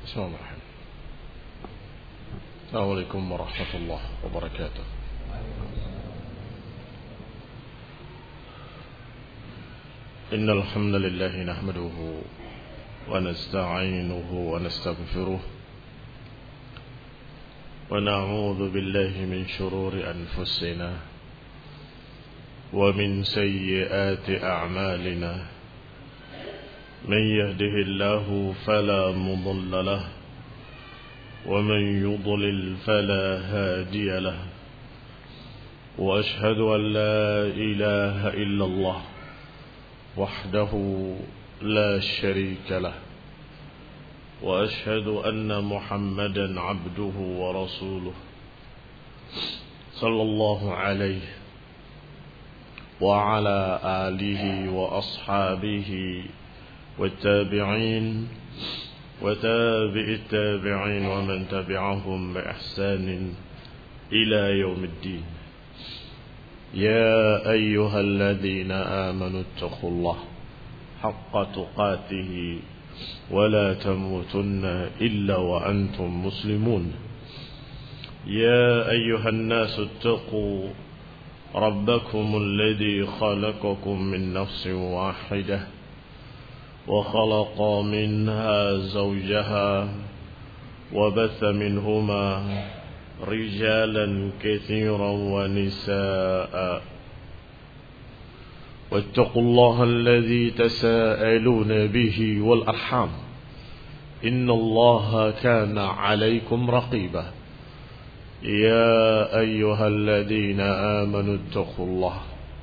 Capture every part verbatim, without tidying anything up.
Bismillahirrahmanirrahim. Assalamualaikum warahmatullahi wabarakatuh. Innal hamdalillah nahmaduhu wa nasta'inuhu wa nastaghfiruh wa na'udzu billahi min shururi anfusina wa min sayyiati a'malina. من يهده الله فلا مضل له ومن يضلل فلا هادي له وأشهد أن لا إله إلا الله وحده لا شريك له وأشهد أن محمدا عبده ورسوله صلى الله عليه وعلى آله وأصحابه والتابعين وتابع التابعين ومن تبعهم بإحسان إلى يوم الدين. يا أيها الذين آمنوا اتقوا الله حق تقاته ولا تموتن إلا وأنتم مسلمون. يا أيها الناس اتقوا ربكم الذي خلقكم من نفس واحدة وخلق منها زوجها وبث منهما رجالا كثيرا ونساء واتقوا الله الذي تساءلون به والأرحام إن الله كان عليكم رقيبا. يا أيها الذين آمنوا اتقوا الله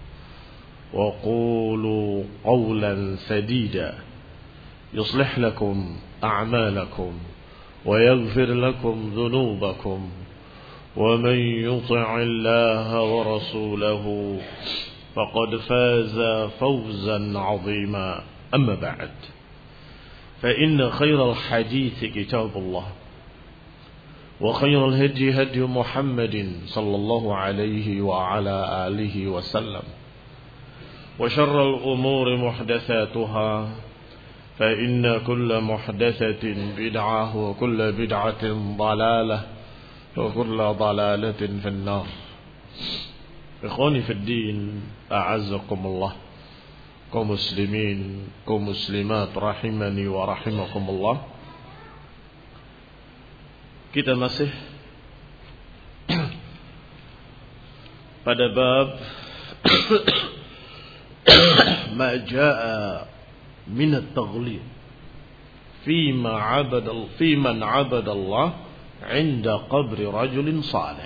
وقولوا قولا سديدا يصلح لكم أعمالكم ويغفر لكم ذنوبكم ومن يطع الله ورسوله فقد فاز فوزا عظيما. أما بعد فإن خير الحديث كتاب الله وخير الهدي هدي محمد صلى الله عليه وعلى آله وسلم وشر الأمور محدثاتها فإن كل محدثة بدعة وكل بدعة ضلالة وكل ضلالة في النار. إخواني في الدين أعزكم الله kaum muslimin kaum muslimat rahimani wa rahimakumullah. Kita masih pada bab ma jaa min at-taghlib fi ma 'abada fi man 'abada Allah 'inda qabri rajulin salih.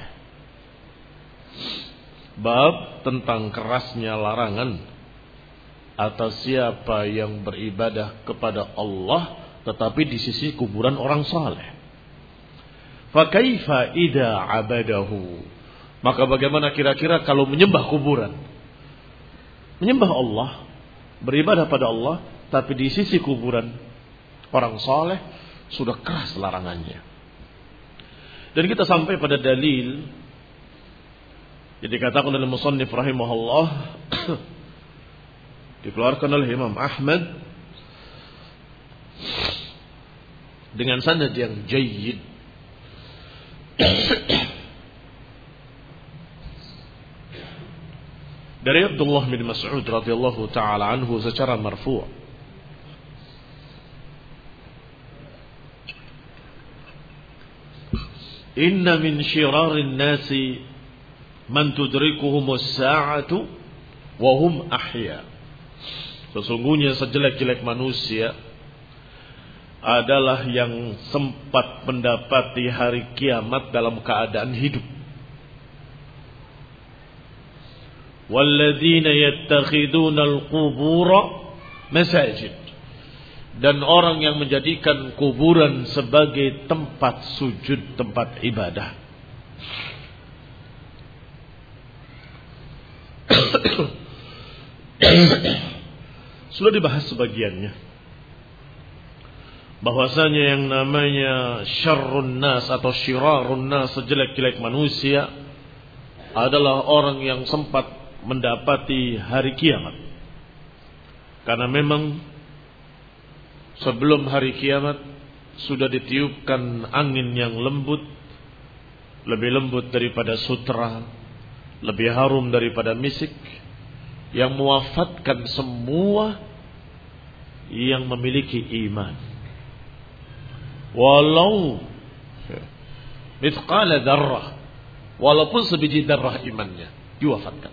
Bab tentang kerasnya larangan atas siapa yang beribadah kepada Allah tetapi di sisi kuburan orang saleh. Fa kaifa idza 'abadahu? Maka bagaimana kira-kira kalau menyembah kuburan? Menyembah Allah, beribadah pada Allah, tapi di sisi kuburan orang saleh sudah keras larangannya. Dan kita sampai pada dalil yang dikatakan oleh musannif rahimahullah dikeluarkan oleh Imam Ahmad dengan sanad yang jayyid. Dari Abdullah bin Mas'ud radhiyallahu taala anhu secara marfu'. Inna min syirarin nasi man tudrikuhumus sa'atu wa hum ahya. Sesungguhnya sejelek-jelek manusia adalah yang sempat mendapati hari kiamat dalam keadaan hidup. Walladzina yattakhiduna al-qubura masajid, dan orang yang menjadikan kuburan sebagai tempat sujud, tempat ibadah. Sudah dibahas sebagiannya, bahwasanya yang namanya syarrun nas atau syirarun nas, sejelek-jelek manusia, adalah orang yang sempat mendapati hari kiamat. Karena memang sebelum hari kiamat sudah ditiupkan angin yang lembut, lebih lembut daripada sutra, lebih harum daripada misik, yang mewafatkan semua yang memiliki iman. Walau mithqala dzarrah, walaupun sebiji darah imannya diwafatkan.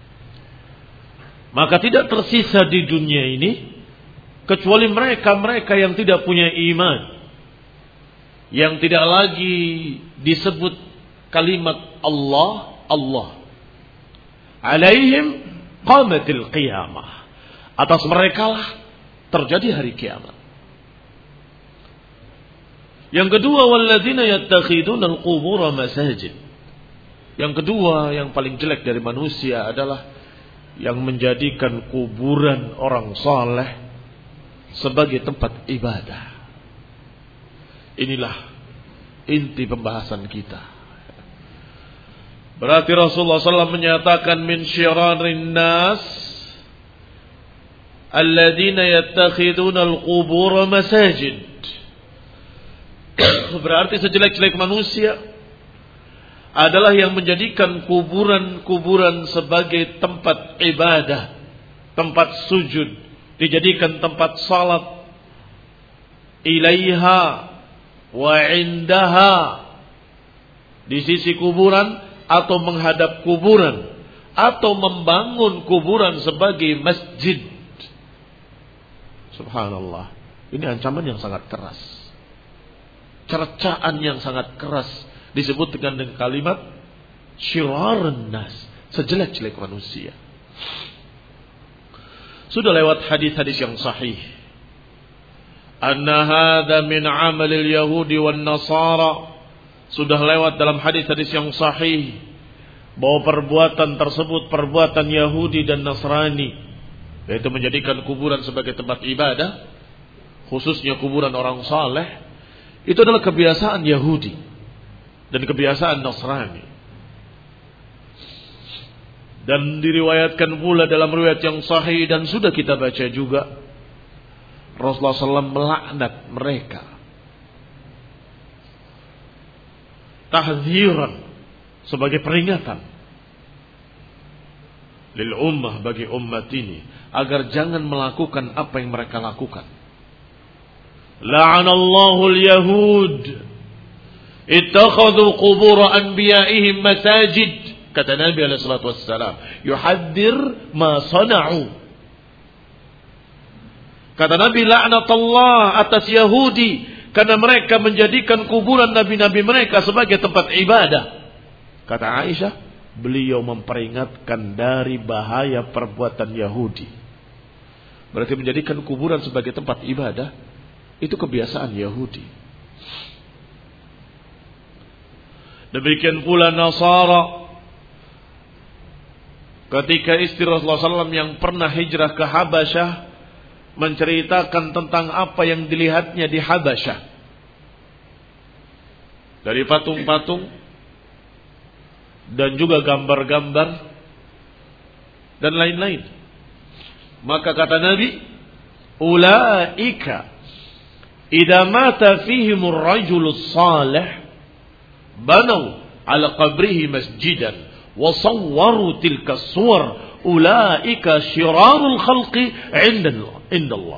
Maka tidak tersisa di dunia ini kecuali mereka-mereka yang tidak punya iman, yang tidak lagi disebut kalimat Allah, Allah. Alaihim qamatil qiyamah. Atas mereka lah terjadi hari kiamat. Yang kedua, walladzina yattakhiduna al-qubur masajid. Yang kedua, yang paling jelek dari manusia adalah yang menjadikan kuburan orang saleh sebagai tempat ibadah. Inilah inti pembahasan kita. Berarti Rasulullah shallallahu alaihi wasallam menyatakan min syirarin nas alladzina yattakhiduna al-qubur masajid. Berarti sejelek-jelek manusia adalah yang menjadikan kuburan-kuburan sebagai tempat ibadah, tempat sujud, dijadikan tempat salat ilaiha wa indaha, di sisi kuburan atau menghadap kuburan atau membangun kuburan sebagai masjid. Subhanallah, ini ancaman yang sangat keras, cercaan yang sangat keras, disebut dengan kalimat syirarun nas, sejelek-jelek manusia. Sudah lewat hadis-hadis yang sahih, anna hadza min amalil yahudi wan nasara. Sudah lewat dalam hadis-hadis yang sahih bahwa perbuatan tersebut perbuatan Yahudi dan Nasrani, yaitu menjadikan kuburan sebagai tempat ibadah, khususnya kuburan orang saleh. Itu adalah kebiasaan Yahudi dan kebiasaan Nasrani. Dan diriwayatkan pula dalam riwayat yang sahih dan sudah kita baca juga, Rasulullah shallallahu alaihi wasallam melaknat mereka, tahdziran, sebagai peringatan lil ummah, bagi umat ini agar jangan melakukan apa yang mereka lakukan. La'anallahu al-yahud ittakhadhu qubur anbiya'ihim masajid. Kata Nabi alaihi salatu wassalam, yuhaddir ma sana'u. Kata Nabi, laknat Allah atas Yahudi karena mereka menjadikan kuburan nabi-nabi mereka sebagai tempat ibadah. Kata Aisyah, beliau memperingatkan dari bahaya perbuatan Yahudi. Berarti menjadikan kuburan sebagai tempat ibadah itu kebiasaan Yahudi. Demikian pula Nasara. Ketika istri Rasulullah shallallahu alaihi wasallam yang pernah hijrah ke Habasyah menceritakan tentang apa yang dilihatnya di Habasyah, dari patung-patung dan juga gambar-gambar dan lain-lain. Maka kata Nabi, ulaika idza mata fihimur rajulus salih banaw ala qabrihi masjidan wa sawwaru tilka suwar ulaika syirarul khalqi indallah.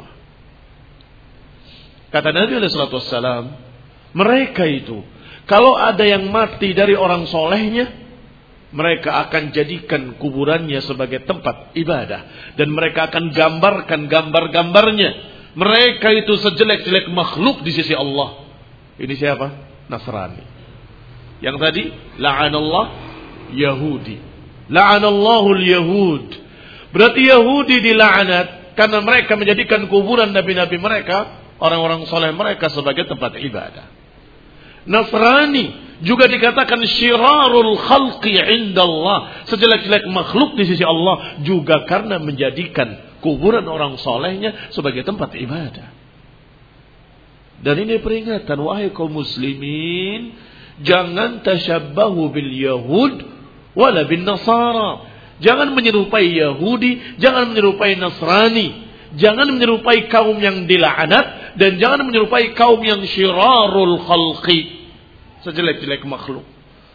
Kata Nabi alaihi salatu wassalam, mereka itu kalau ada yang mati dari orang solehnya, mereka akan jadikan kuburannya sebagai tempat ibadah dan mereka akan gambarkan gambar-gambarnya. Mereka itu sejelek-jelek makhluk di sisi Allah. Ini siapa? Nasrani. Yang tadi la'anallah Yahudi. La'anallahu al-yahud. Berarti Yahudi dilaknat karena mereka menjadikan kuburan nabi-nabi mereka, orang-orang soleh mereka sebagai tempat ibadah. Nasrani juga dikatakan syirarul khalqi indallah, sejelek-jelek makhluk di sisi Allah, juga karena menjadikan kuburan orang solehnya sebagai tempat ibadah. Dan ini peringatan, wahai kaum muslimin, jangan tasyabbahu bil yahud wala bin nasara. Jangan menyerupai Yahudi, jangan menyerupai Nasrani, jangan menyerupai kaum yang dilaknat dan jangan menyerupai kaum yang syirarul khalqi, sejelek-jelek makhluk.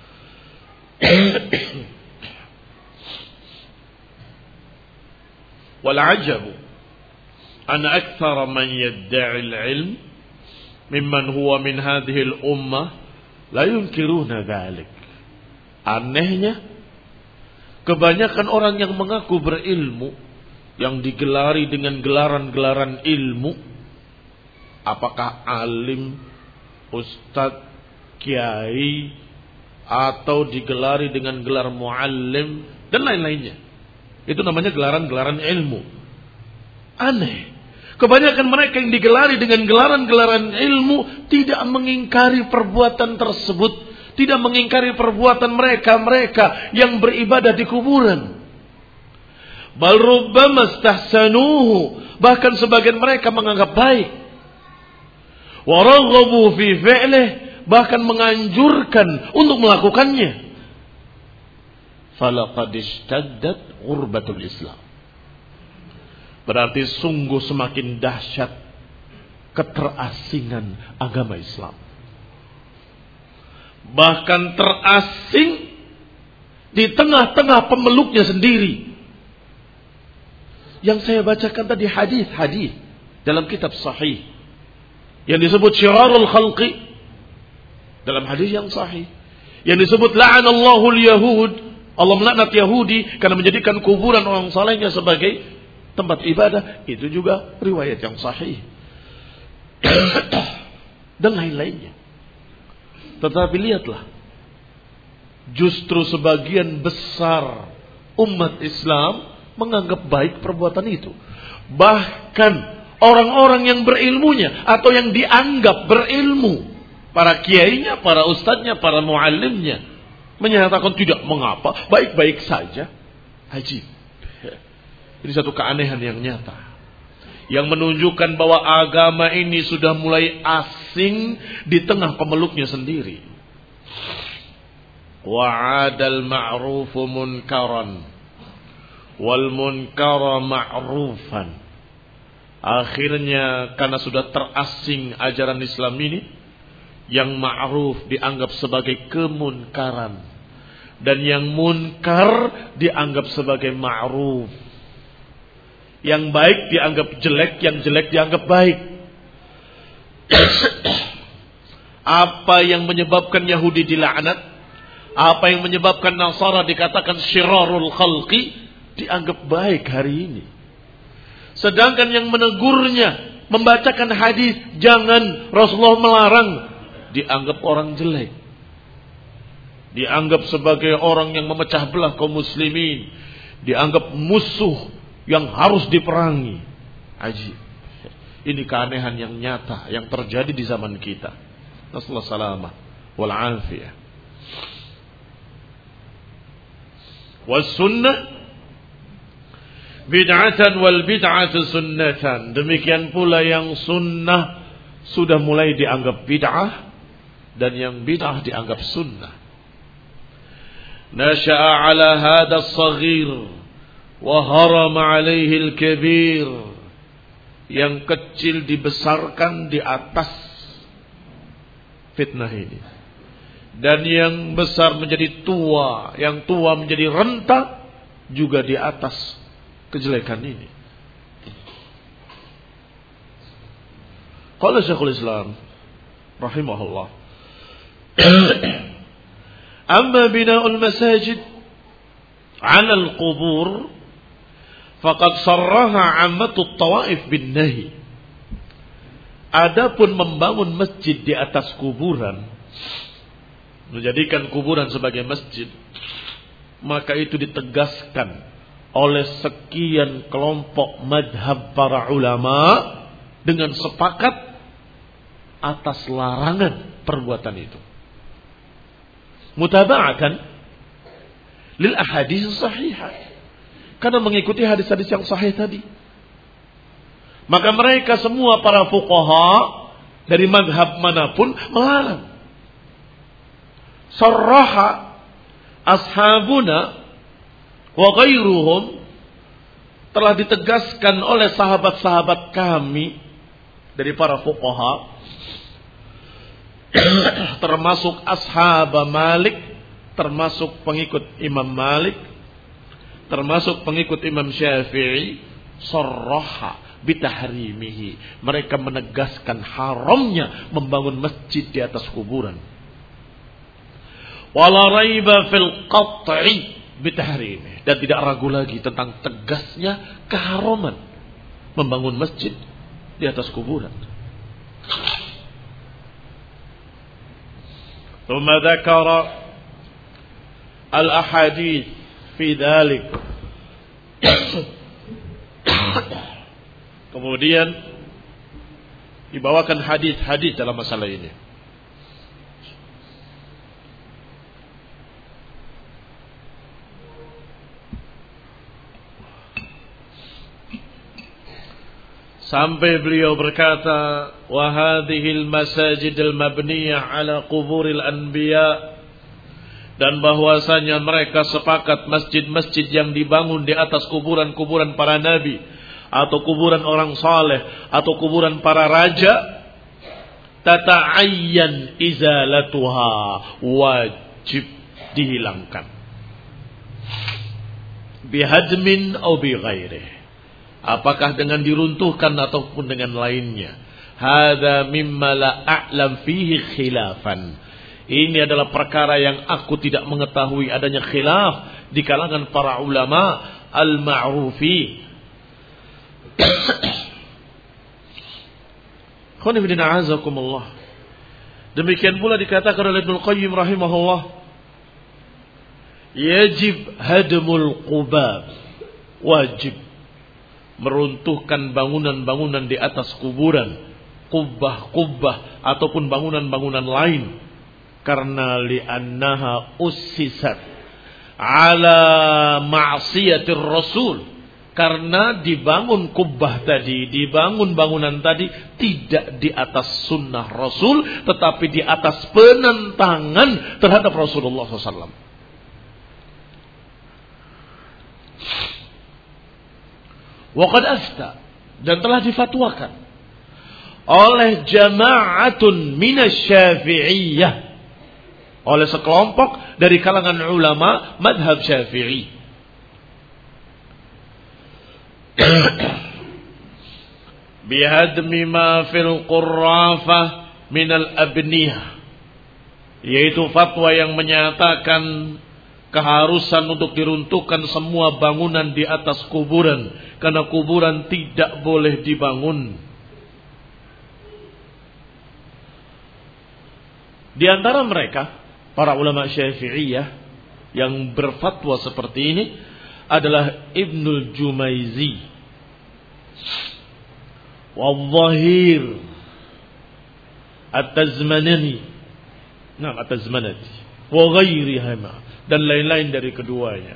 Wal ajabu an aktsara man yadda'i al-'ilm mimman huwa min hadhihi al-ummah la yunkiruna dzalik. Anehnya, kebanyakan orang yang mengaku berilmu, yang digelari dengan gelaran-gelaran ilmu, apakah alim, ustadz, kiai, atau digelari dengan gelar muallim dan lain-lainnya, itu namanya gelaran-gelaran ilmu. Aneh, kebanyakan mereka yang digelari dengan gelaran-gelaran ilmu tidak mengingkari perbuatan tersebut, tidak mengingkari perbuatan mereka-mereka yang beribadah di kuburan. Bal rubbama istahsanuhu, bahkan sebagian mereka menganggap baik. Wa raghabu fi fi'lih, bahkan menganjurkan untuk melakukannya. Falaqad ishtaddat ghurbatul Islam. Berarti sungguh semakin dahsyat keterasingan agama Islam. Bahkan terasing di tengah-tengah pemeluknya sendiri. Yang saya bacakan tadi hadis-hadis dalam kitab sahih yang disebut syirarul khalqi, dalam hadis yang sahih yang disebut la'anallahu al-yahud, Allah melaknat Yahudi karena menjadikan kuburan orang salehnya sebagai tempat ibadah, itu juga riwayat yang sahih. Dan lain-lainnya. Tetapi lihatlah, justru sebagian besar umat Islam menganggap baik perbuatan itu. Bahkan orang-orang yang berilmunya atau yang dianggap berilmu, para kiainya, para ustadznya, para muallimnya, menyatakan tidak mengapa, baik-baik saja. Haji. Ini satu keanehan yang nyata, yang menunjukkan bahwa agama ini sudah mulai asing di tengah pemeluknya sendiri. Wa'adal ma'rufu munkaran wal munkara ma'rufan. Akhirnya karena sudah terasing ajaran Islam ini, yang ma'ruf dianggap sebagai kemunkaran dan yang munkar dianggap sebagai ma'ruf. Yang baik dianggap jelek, yang jelek dianggap baik. Apa yang menyebabkan Yahudi dilaknat, apa yang menyebabkan Nasara dikatakan syirarul khalqi, dianggap baik hari ini. Sedangkan yang menegurnya, membacakan hadis jangan, Rasulullah melarang, dianggap orang jelek. Dianggap sebagai orang yang memecah belah kaum muslimin, dianggap musuh yang harus diperangi. Ajib. Ini keanehan yang nyata yang terjadi di zaman kita. Nasallahu salamah wal afiyah. Was sunnah bid'atan wal bid'atu sunnatan. Demikian pula yang sunnah sudah mulai dianggap bid'ah dan yang bid'ah dianggap sunnah. Nasha'a ala hadha as-saghir wa harama alaihi al-kabir. Yang kecil dibesarkan di atas fitnah ini, dan yang besar menjadi tua, yang tua menjadi renta juga di atas kejelekan ini. Qala Syekhul Islam rahimahullah, amma bina'ul masajid 'ala al-qubur faqad sarraha 'ammatut tawaif bin nahi. Adapun membangun masjid di atas kuburan, menjadikan kuburan sebagai masjid, maka itu ditegaskan oleh sekian kelompok madhab para ulama dengan sepakat atas larangan perbuatan itu. Mutaba'atan lil ahadits sahihah, karena mengikuti hadis-hadis yang sahih tadi. Maka mereka semua para fuqaha dari madhab manapun melarang. Sarraha ashabuna wa ghairuhum, telah ditegaskan oleh sahabat-sahabat kami dari para fuqaha termasuk ashab Malik, termasuk pengikut Imam Malik, termasuk pengikut Imam Syafi'i, sarraha bitahrimihi. Mereka menegaskan haramnya membangun masjid di atas kuburan. Wala raiba fil qat'i bitahrimihi. Dan tidak ragu lagi tentang tegasnya keharaman membangun masjid di atas kuburan. ثم ذكر الأحاديث في ذلك. Kemudian dibawakan hadis-hadis dalam masalah ini. Sampai beliau berkata, wa hadhil masajidil mabniyah ala quburil anbiya, dan bahwasanya mereka sepakat masjid-masjid yang dibangun di atas kuburan-kuburan para nabi atau kuburan orang saleh atau kuburan para raja, tata'ayyan izalatuha, wajib dihilangkan, bihadmin atau bighairih, apakah dengan diruntuhkan ataupun dengan lainnya. Hadza mimma la a'lam fihi khilafan. Ini adalah perkara yang aku tidak mengetahui adanya khilaf di kalangan para ulama al-ma'rufi. Khonibidina azakumullah. Demikian pula dikatakan oleh Ibnu Qayyim rahimahullah, yajib hadmul qubab, wajib meruntuhkan bangunan-bangunan di atas kuburan, kubbah-kubbah ataupun bangunan-bangunan lain, karena li'annaha ussisat ala ma'siyatir rasul, karena dibangun kubbah tadi, dibangun bangunan tadi tidak di atas sunnah Rasul, tetapi di atas penentangan terhadap Rasulullah shallallahu alaihi wasallam. Waqad afta, dan telah difatwakan oleh jama'atun minasy-Syafi'iyah, oleh sekelompok dari kalangan ulama madhab Syafi'i, bihadmi ma fil qurrafah minal abniyah, yaitu fatwa yang menyatakan keharusan untuk diruntuhkan semua bangunan di atas kuburan, karena kuburan tidak boleh dibangun. Di antara mereka para ulama Syafi'iyah yang berfatwa seperti ini adalah Ibnul Jumaizi, Wal-Zahir, At-Tazmanani, nah At-Tazmanati, wa ghairihima, dan lain-lain dari keduanya.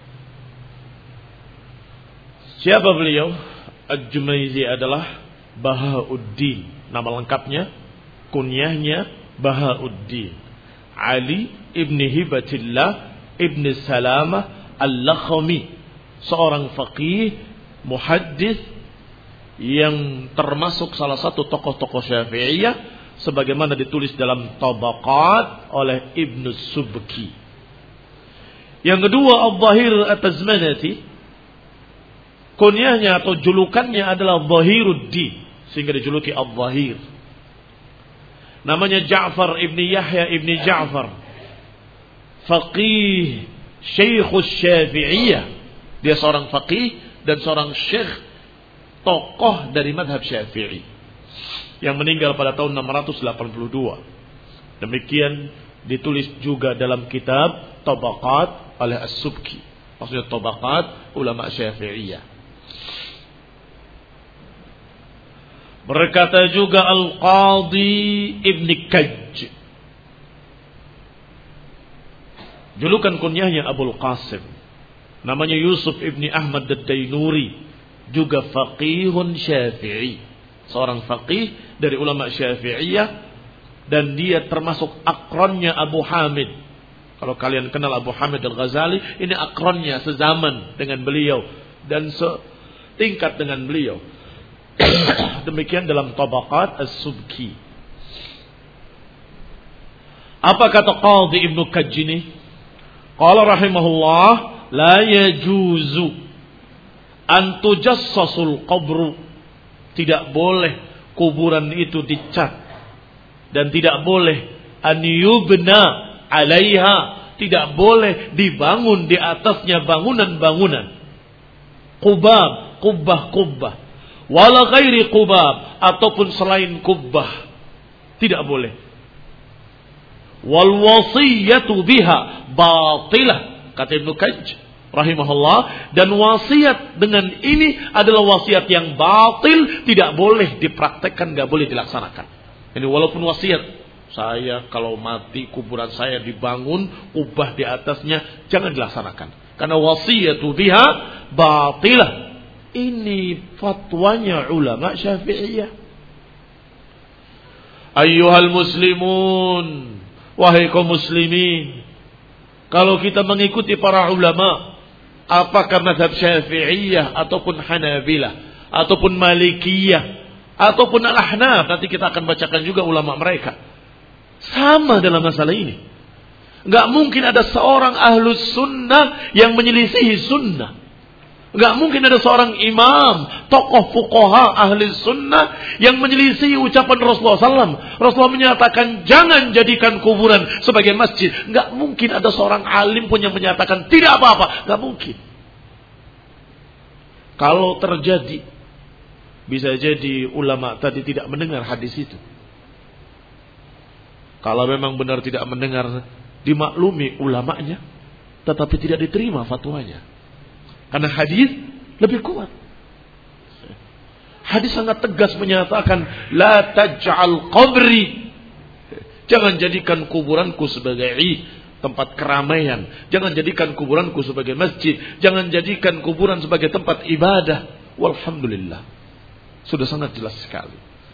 Siapa beliau? Al-Jumaizi adalah Bahauddin, nama lengkapnya, kunyahnya Bahauddin Ali ibni Hibatillah ibni Salamah Al-Lakhmi, seorang faqih muhaddis yang termasuk salah satu tokoh-tokoh Syafi'iyah, sebagaimana ditulis dalam Tabaqat oleh Ibnu Subki. Yang kedua, Al-Zahir At-Tazmanati, kunyahnya atau julukannya adalah Zahiruddin, sehingga dijuluki Al-Zahir. Namanya Ja'far ibni Yahya ibni Ja'far, faqih Syekhus Syafi'iyah. Dia seorang faqih dan seorang syekh, tokoh dari madhab Syafi'i, yang meninggal pada tahun enam ratus delapan puluh dua. Demikian ditulis juga dalam kitab Tabaqat oleh As-Subki, maksudnya Tabaqat ulama Syafi'iyah. Berkata juga Al-Qadhi Ibn Kaj, julukan kunyahnya Abul Qasim, namanya Yusuf Ibni Ahmad Ad-Dainuri, juga faqihun Syafi'i, seorang faqih dari ulama Syafi'iyah, dan dia termasuk akronnya Abu Hamid. Kalau kalian kenal Abu Hamid Al-Ghazali, ini akronnya, sezaman dengan beliau dan setingkat dengan beliau. Demikian dalam Tabaqat As-Subki. Apa kata Qadhi Ibnu Kajjini? Qala rahimahullah, la yajuzu an tujassasul qabru. Tidak boleh kuburan itu dicat, dan tidak boleh an yubna alaiha, tidak boleh dibangun di atasnya bangunan-bangunan. Qubab, kubbah-kubbah, wala ghairi qubab, ataupun selain kubbah, tidak boleh. Wal wasiyatu biha batilah, kata Ibnu Kajj rahimahullah, dan wasiat dengan ini adalah wasiat yang batil, tidak boleh dipraktekkan, tidak boleh dilaksanakan. Ini walaupun wasiat, saya kalau mati kuburan saya dibangun kubah di atasnya, jangan dilaksanakan, karena wasiyatu biha batilah. Ini fatwanya ulama Syafi'iyah. Ayyuhal muslimun, wahai kaum muslimin, kalau kita mengikuti para ulama, apakah mazhab Syafi'iyah ataupun Hanabilah ataupun Malikiyah ataupun Al-Ahnaf, nanti kita akan bacakan juga ulama mereka, sama dalam masalah ini. Enggak mungkin ada seorang ahlus sunnah yang menyelisihi sunnah. Enggak mungkin ada seorang imam, tokoh fuqaha ahli sunnah yang menyelisih ucapan Rasulullah sallallahu alaihi wasallam. Rasulullah menyatakan jangan jadikan kuburan sebagai masjid. Enggak mungkin ada seorang alim pun yang menyatakan tidak apa-apa. Enggak mungkin. Kalau terjadi, bisa jadi ulama tadi tidak mendengar hadis itu. Kalau memang benar tidak mendengar, dimaklumi ulamanya, tetapi tidak diterima fatwanya. Karena hadis lebih kuat. Hadis sangat tegas menyatakan, la taj'al qabri, jangan jadikan kuburanku sebagai tempat keramaian, jangan jadikan kuburanku sebagai masjid, jangan jadikan kuburan sebagai tempat ibadah. Walhamdulillah, sudah sangat jelas sekali.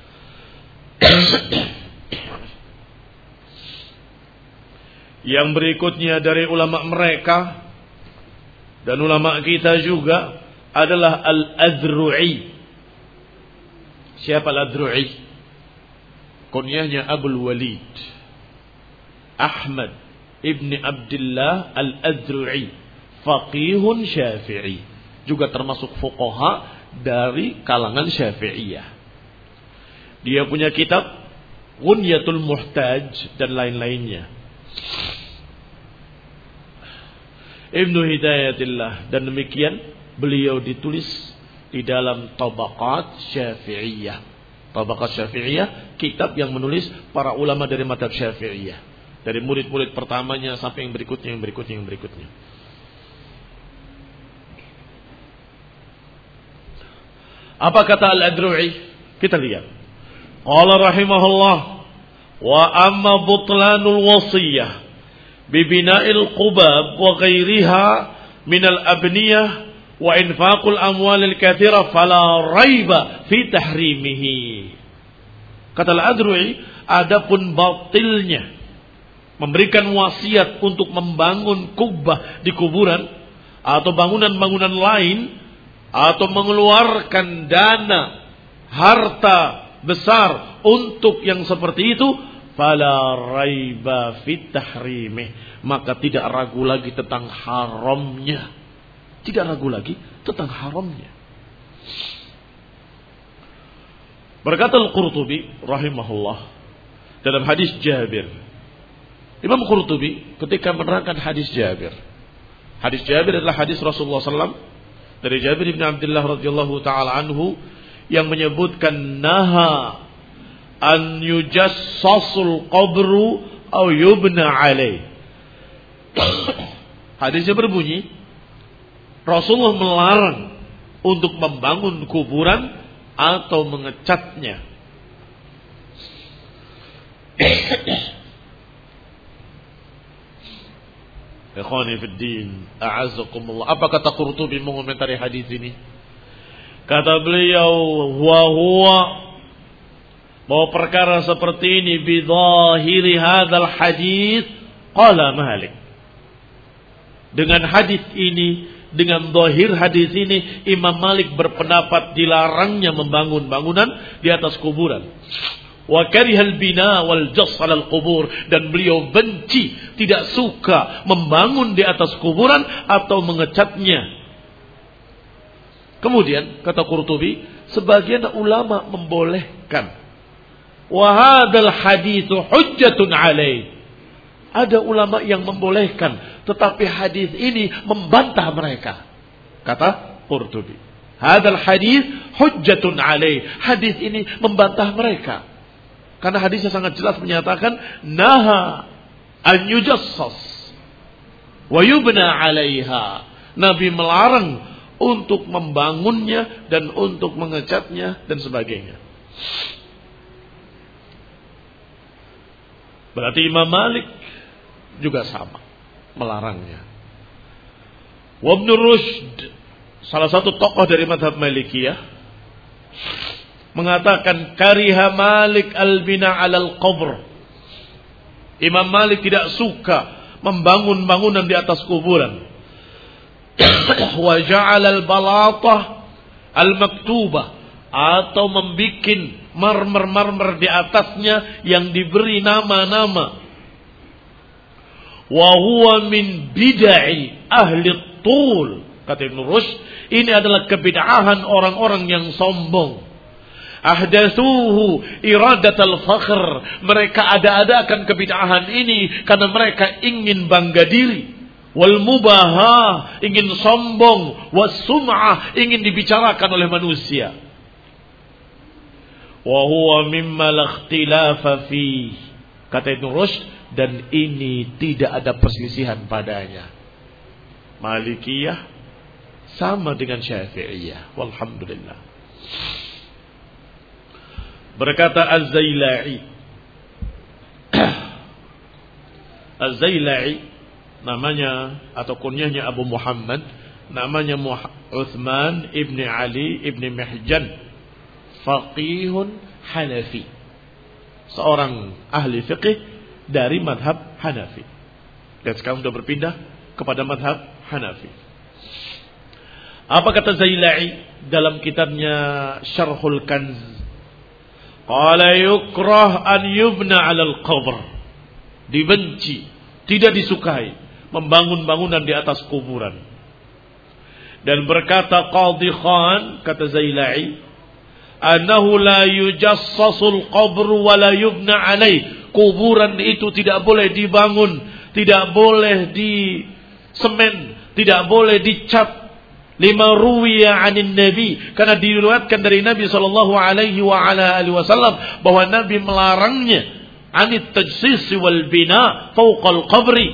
Yang berikutnya dari ulama mereka dan ulama kita juga adalah Al-Adru'i. Siapa Al-Adru'i? Kunyahnya Abul Walid Ahmad ibni Abdullah Al-Adru'i, faqihun Syafi'i, juga termasuk fuqaha dari kalangan Syafi'iyah. Dia punya kitab Ghunyatul Muhtaj dan lain-lainnya. Ibnu Hidayatillah, dan demikian beliau ditulis di dalam Tabaqat Syafi'iyah. Tabaqat Syafi'iyah, kitab yang menulis para ulama dari mazhab Syafi'iyah, dari murid-murid pertamanya sampai yang berikutnya, yang berikutnya, yang berikutnya. Apa kata Al-Adru'i? Kita lihat. Qala rahimahullah, wa amma butlanul wasiyah bibina'il qubab wa ghairiha minal abniyah wa infaqul amwalil kathira fala raiba fi tahrimihi. Kata Al-Adru'i, adapun batilnya memberikan wasiat untuk membangun kubah di kuburan atau bangunan-bangunan lain, atau mengeluarkan dana harta besar untuk yang seperti itu, fala raiba fit tahrimih, maka tidak ragu lagi tentang haramnya. Tidak ragu lagi tentang haramnya. Berkata Al-Qurtubi rahimahullah dalam hadis Jabir. Imam Qurtubi ketika menerangkan hadis Jabir. Hadis Jabir adalah hadis Rasulullah sallallahu alaihi wasallam dari Jabir bin Abdullah radhiyallahu taala anhu yang menyebutkan naha an yujassasul qabru aw yubna alaih. Hadisnya berbunyi, Rasulullah melarang untuk membangun kuburan atau mengecatnya. Ikhwani fid din, a'azzakumullah. Apa kata Qurtubi mengomentari hadis ini? Kata beliau, huwa huwa, bahwa perkara seperti ini bidhahiri hadzal hadis, qala Malik. Dengan hadis ini dengan zahir hadis ini Imam Malik berpendapat dilarangnya membangun bangunan di atas kuburan. Wa karihal bina wal jass 'alal qubur, dan beliau benci, tidak suka membangun di atas kuburan atau mengecatnya. Kemudian kata Qurtubi, sebagian ulama membolehkan. Wa hadzal hadits hujjatun alaih. Ada ulama yang membolehkan, tetapi hadis ini membantah mereka. Kata Qurtubi, hadzal hadits hujjatun alaih. Hadis ini membantah mereka. Karena hadisnya sangat jelas menyatakan naha an yujassas wa yubna 'alaiha. Nabi melarang untuk membangunnya dan untuk mengecatnya dan sebagainya. Berarti Imam Malik juga sama melarangnya. Wa Ibnu Rushd, salah satu tokoh dari mazhab Malikiyah, mengatakan kariha Malik al-bina 'alal qabr. Imam Malik tidak suka membangun bangunan di atas kuburan. Wa ja'ala al-balatah al-maktubah, atau membikin marmer-marmer di atasnya yang diberi nama-nama. Wa huwa min bid'ai ahli tul. Kata Ibnu Rushd, ini adalah kebid'ahan orang-orang yang sombong. Ahdatsuhu iradatal fakhr. Mereka ada-adakan kebid'ahan ini karena mereka ingin bangga diri. Wal mubaha, ingin sombong. Was sum'ah, ingin dibicarakan oleh manusia. Wa huwa mimma la ikhtilafa fi. Kata Ibnu Rushd, dan ini tidak ada perselisihan padanya. Malikiyah sama dengan Syafi'iyah. Walhamdulillah. Berkata Az-Zailai, Az-Zailai namanya atau kunyahnya Abu Muhammad, namanya Uthman ibn Ali ibn Mihjan, faqihun Hanafi, seorang ahli fiqih dari madhab Hanafi, dan sekarang sudah berpindah kepada madhab Hanafi. Apa kata Zailai dalam kitabnya Syarhul Kanz? Qala yukrah an yubna 'alal qabr. Dibenci, tidak disukai membangun bangunan di atas kuburan. Dan berkata Qadhi Khan, kata Zailai, annahu la yujassasul qabr wa la yubna 'alaih. Kuburan itu tidak boleh dibangun, tidak boleh di semen, tidak boleh dicat. Lima ruwiya anin Nabi, karena diriwayatkan dari Nabi sallallahu alaihi wa ala alihi wasallam bahwa Nabi melarangnya anit tajsis wal bina fawqal qabri.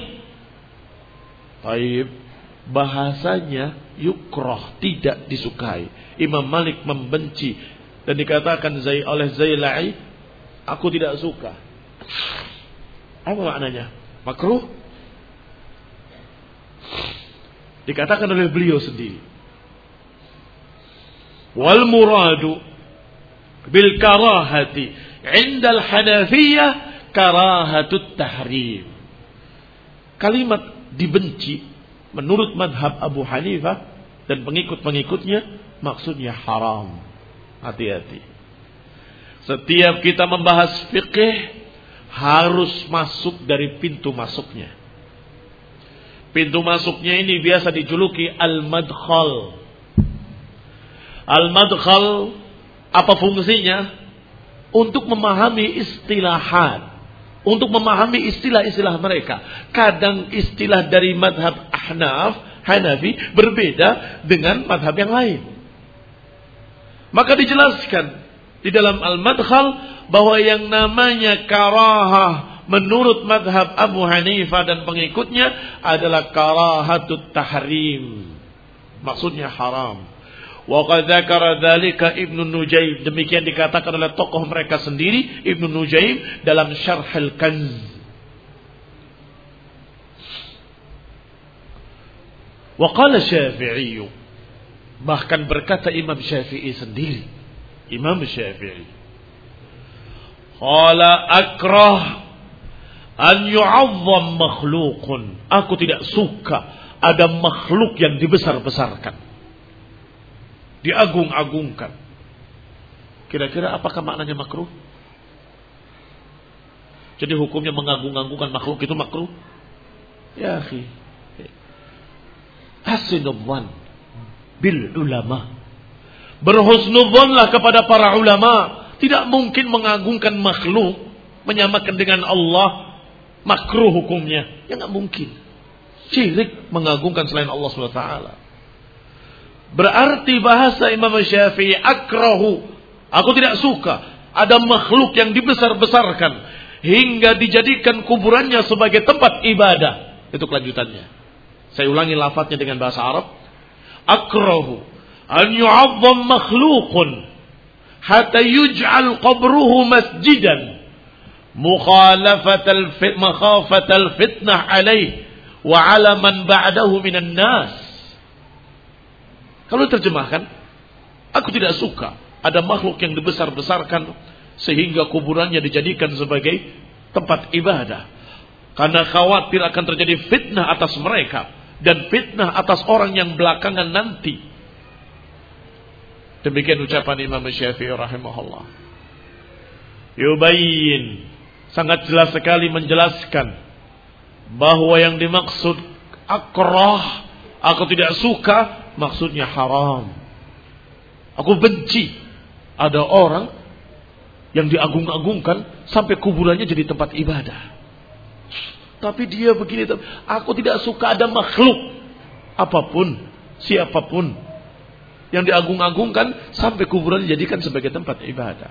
Baik, bahasanya yukrah, tidak disukai. Imam Malik membenci dan dikatakan Zai oleh Zailai, aku tidak suka. Apa maknanya? Makruh? Dikatakan oleh beliau sendiri. Wal muradu bil karahati 'inda al-Hanafiyah karahatut tahrim. Kalimat dibenci menurut madhab Abu Hanifah dan pengikut-pengikutnya maksudnya haram. Hati-hati. Setiap kita membahas fikih harus masuk dari pintu masuknya. Pintu masuknya ini biasa dijuluki al-madkhal. Al-madkhal apa fungsinya? Untuk memahami istilahat, untuk memahami istilah-istilah mereka. Kadang istilah dari madhab Ahnaf, Hanafi berbeda dengan madhab yang lain. Maka dijelaskan di dalam al-madkhal bahwa yang namanya karahah menurut madhab Abu Hanifah dan pengikutnya adalah karahatut tahrim. Maksudnya haram. Wa qad dzakara dzalika Ibnu Nujaym, demikian dikatakan oleh tokoh mereka sendiri Ibnu Nujaym dalam Syarhul Kanz. Wa qala Syafi'i, bahkan berkata Imam Syafi'i sendiri, Imam Syafi'i, qala akrah an yu'azzam makhluqun, aku tidak suka ada makhluk yang dibesar-besarkan, diagung-agungkan. Kira-kira apakah maknanya makruh? Jadi hukumnya mengagung-agungkan makhluk itu makruh? Ya akhi, hasinubwan bil ulama. Berhusnudzonlah kepada para ulama. Tidak mungkin mengagungkan makhluk, menyamakan dengan Allah, makruh hukumnya. Ya nggak mungkin. Syirik mengagungkan selain Allah subhanahu wa taala. Berarti bahasa Imam Syafi'i, akrahu, aku tidak suka ada makhluk yang dibesar-besarkan hingga dijadikan kuburannya sebagai tempat ibadah. Itu kelanjutannya. Saya ulangi lafadznya dengan bahasa Arab. Akrahu an yu'azzam makhluqun hatta yuj'al qabruhu masjidan mukhalafatal fit makhafatal fitnah alaih wa 'ala man ba'dahu minan nas. Kalau terjemahkan, aku tidak suka ada makhluk yang dibesar-besarkan sehingga kuburannya dijadikan sebagai tempat ibadah, karena khawatir akan terjadi fitnah atas mereka dan fitnah atas orang yang belakangan nanti. Demikian ucapan Imam Syafi'i rahimahullah. Yubayyin, sangat jelas sekali menjelaskan bahwa yang dimaksud akrah, aku tidak suka, maksudnya haram. Aku benci ada orang yang diagung-agungkan sampai kuburannya jadi tempat ibadah. Tapi dia begini, aku tidak suka ada makhluk apapun, siapapun yang diagung-agungkan sampai kuburan dijadikan sebagai tempat ibadah.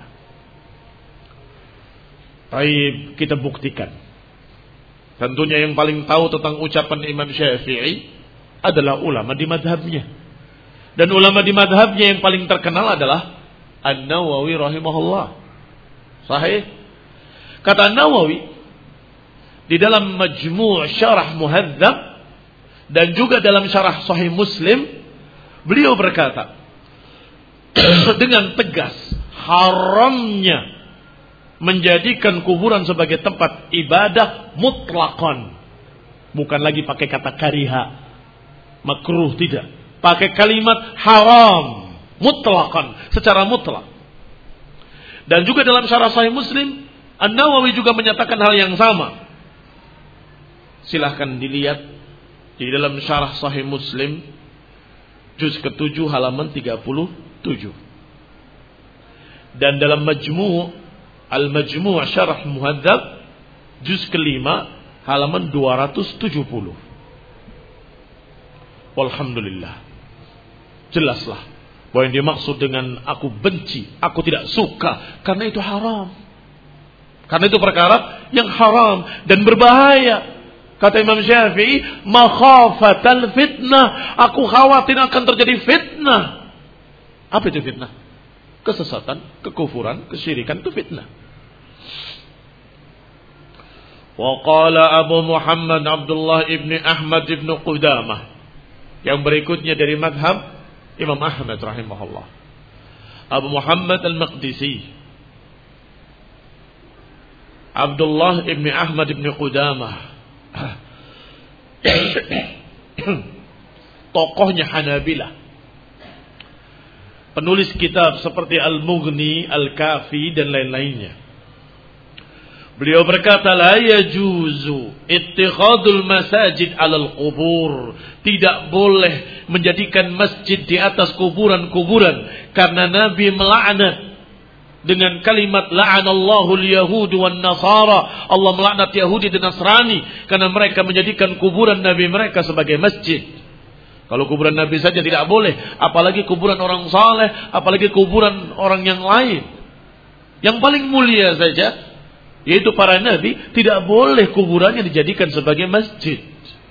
Baik, kita buktikan. Tentunya yang paling tahu tentang ucapan Imam Syafi'i adalah ulama di madhabnya. Dan ulama di madhabnya yang paling terkenal adalah An-Nawawi rahimahullah. Sahih? Kata An-Nawawi di dalam Majmu' Syarah Muhadzab dan juga dalam Syarah Sahih Muslim, beliau berkata dengan tegas, haramnya menjadikan kuburan sebagai tempat ibadah mutlaqan. Bukan lagi pakai kata kariha, makruh, tidak. Pakai kalimat haram, mutlaqan, secara mutlak. Dan juga dalam Syarah Sahih Muslim, An-Nawawi juga menyatakan hal yang sama. Silahkan dilihat di dalam Syarah Sahih Muslim juz ketujuh halaman tiga puluh tujuh. Dan dalam Majmu' Al-Majmu' Syarah Muhadzab juz kelima halaman dua ratus tujuh puluh. Walhamdulillah, jelaslah bahwa yang dimaksud dengan aku benci, aku tidak suka, karena itu haram. Karena itu perkara yang haram dan berbahaya. Kata Imam Syafi'i, makhafatal fitnah, aku khawatir akan terjadi fitnah. Apa itu fitnah? Kesesatan, kekufuran, kesyirikan, itu fitnah. Wa qala Abu Muhammad Abdullah ibn Ahmad ibn Qudamah. Yang berikutnya dari madhab Imam Ahmad rahimahullah, Abu Muhammad al-Maqdisi, Abdullah ibn Ahmad ibn Qudamah, tokohnya Hanabilah, penulis kitab seperti Al-Mughni, Al-Kafi dan lain-lainnya. Beliau berkata, la yajuzu ittikhadul masajid alal qubur. Tidak boleh menjadikan masjid di atas kuburan-kuburan, karena Nabi melaknat dengan kalimat la'anallahu al-yahud wan nasara. Allah melaknat Yahudi dan Nasrani karena mereka menjadikan kuburan Nabi mereka sebagai masjid. Kalau kuburan Nabi saja tidak boleh, apalagi kuburan orang saleh, apalagi kuburan orang yang lain. Yang paling mulia saja, yaitu para nabi, tidak boleh kuburannya dijadikan sebagai masjid.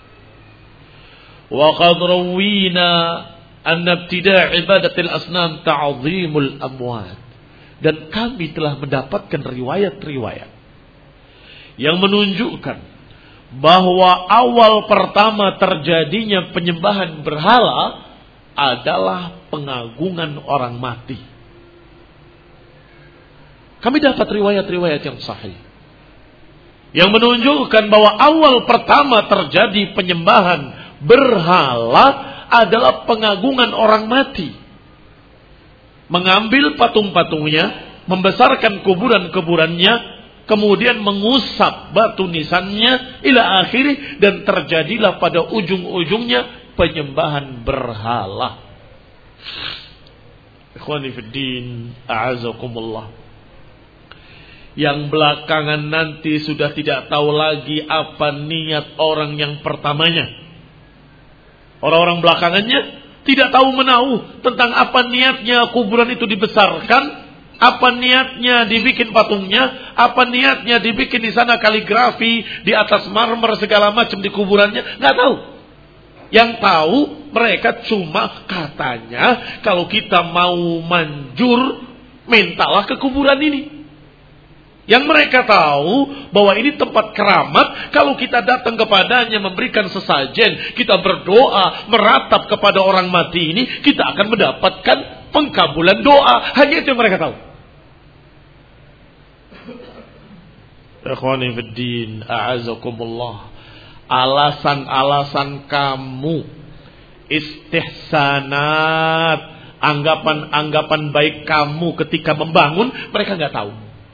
Wa qad rawina anna ibtida' ibadatil asnam ta'zimul amwat. Dan kami telah mendapatkan riwayat-riwayat yang menunjukkan bahwa awal pertama terjadinya penyembahan berhala adalah pengagungan orang mati. Kami dapat riwayat-riwayat yang sahih yang menunjukkan bahwa awal pertama terjadi penyembahan Berhala adalah pengagungan orang mati. Mengambil patung-patungnya, membesarkan kuburan-kuburannya, kemudian mengusap batu nisannya ila akhiri, dan terjadilah pada ujung-ujungnya penyembahan berhala. Ikhwani fid din, a'azakumullah. Yang belakangan nanti sudah tidak tahu lagi apa niat orang yang pertamanya. Orang-orang belakangannya tidak tahu menahu tentang apa niatnya kuburan itu dibesarkan, apa niatnya dibikin patungnya, apa niatnya dibikin di sana kaligrafi di atas marmer segala macam di kuburannya, nggak tahu. Yang tahu mereka cuma katanya kalau kita mau manjur mintalah ke kuburan ini. Yang mereka tahu bahwa ini tempat keramat, kalau kita datang kepadanya memberikan sesajen, kita berdoa, meratap kepada orang mati ini, kita akan mendapatkan pengkabulan doa. Hanya itu yang mereka tahu. Ikhwani fid din, a'azakumullah. Alasan-alasan kamu, istihsanat, anggapan-anggapan baik kamu ketika membangun, mereka nggak tahu.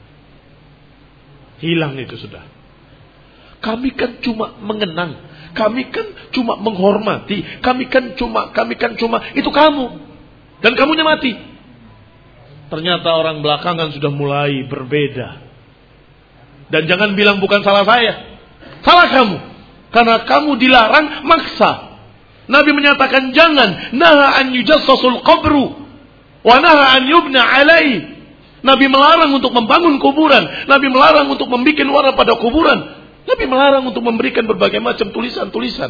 Hilang itu sudah. Kami kan cuma mengenang, kami kan cuma menghormati, kami kan cuma, kami kan cuma, itu kamu. Dan kamunya mati. Ternyata orang belakangan sudah mulai berbeda. Dan jangan bilang bukan salah saya. Salah kamu. Karena kamu dilarang maksa. Nabi menyatakan jangan. Naha an yujassasul qabru. Wa naha an yubna alaihi. Nabi melarang untuk membangun kuburan. Nabi melarang untuk membuat warna pada kuburan. Nabi melarang untuk memberikan berbagai macam tulisan-tulisan.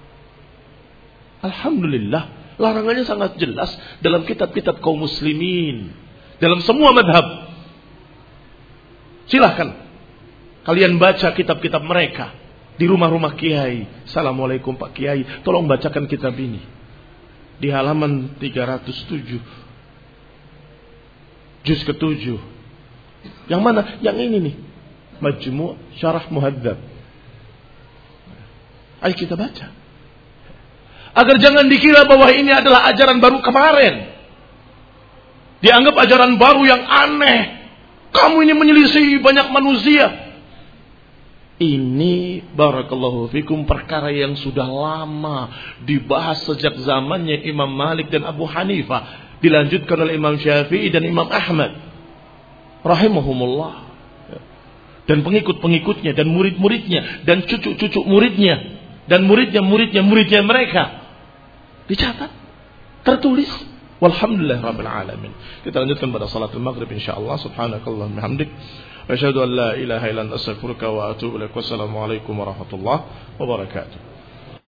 Alhamdulillah. Larangannya sangat jelas dalam kitab-kitab kaum muslimin. Dalam semua madhab. Silahkan kalian baca kitab-kitab mereka. Di rumah-rumah kiai. Assalamualaikum Pak Kiai, tolong bacakan kitab ini. Di halaman tiga ratus tujuh. Juz ketujuh. Yang mana? Yang ini nih. Majmu' Syarah Muhadzab. Ayo kita baca. Agar jangan dikira bahwa ini adalah ajaran baru kemarin. Dianggap ajaran baru yang aneh. Kamu ini menyelisihi banyak manusia. Ini barakallahu fikum perkara yang sudah lama dibahas sejak zamannya Imam Malik dan Abu Hanifah. Dilanjutkan oleh Imam Syafi'i dan Imam Ahmad rahimahumullah, dan pengikut-pengikutnya dan murid-muridnya dan cucu-cucu muridnya dan muridnya muridnya muridnya mereka. Dicatat, tertulis. Walhamdulillah rabbil alamin. Kita lanjutkan pada salatul maghrib insyaallah. Subhanakallahumma hamdik, asyhadu an la ilaha illa anta astaghfiruka wa atubu ilaik. Wassalamualaikum warahmatullahi wabarakatuh.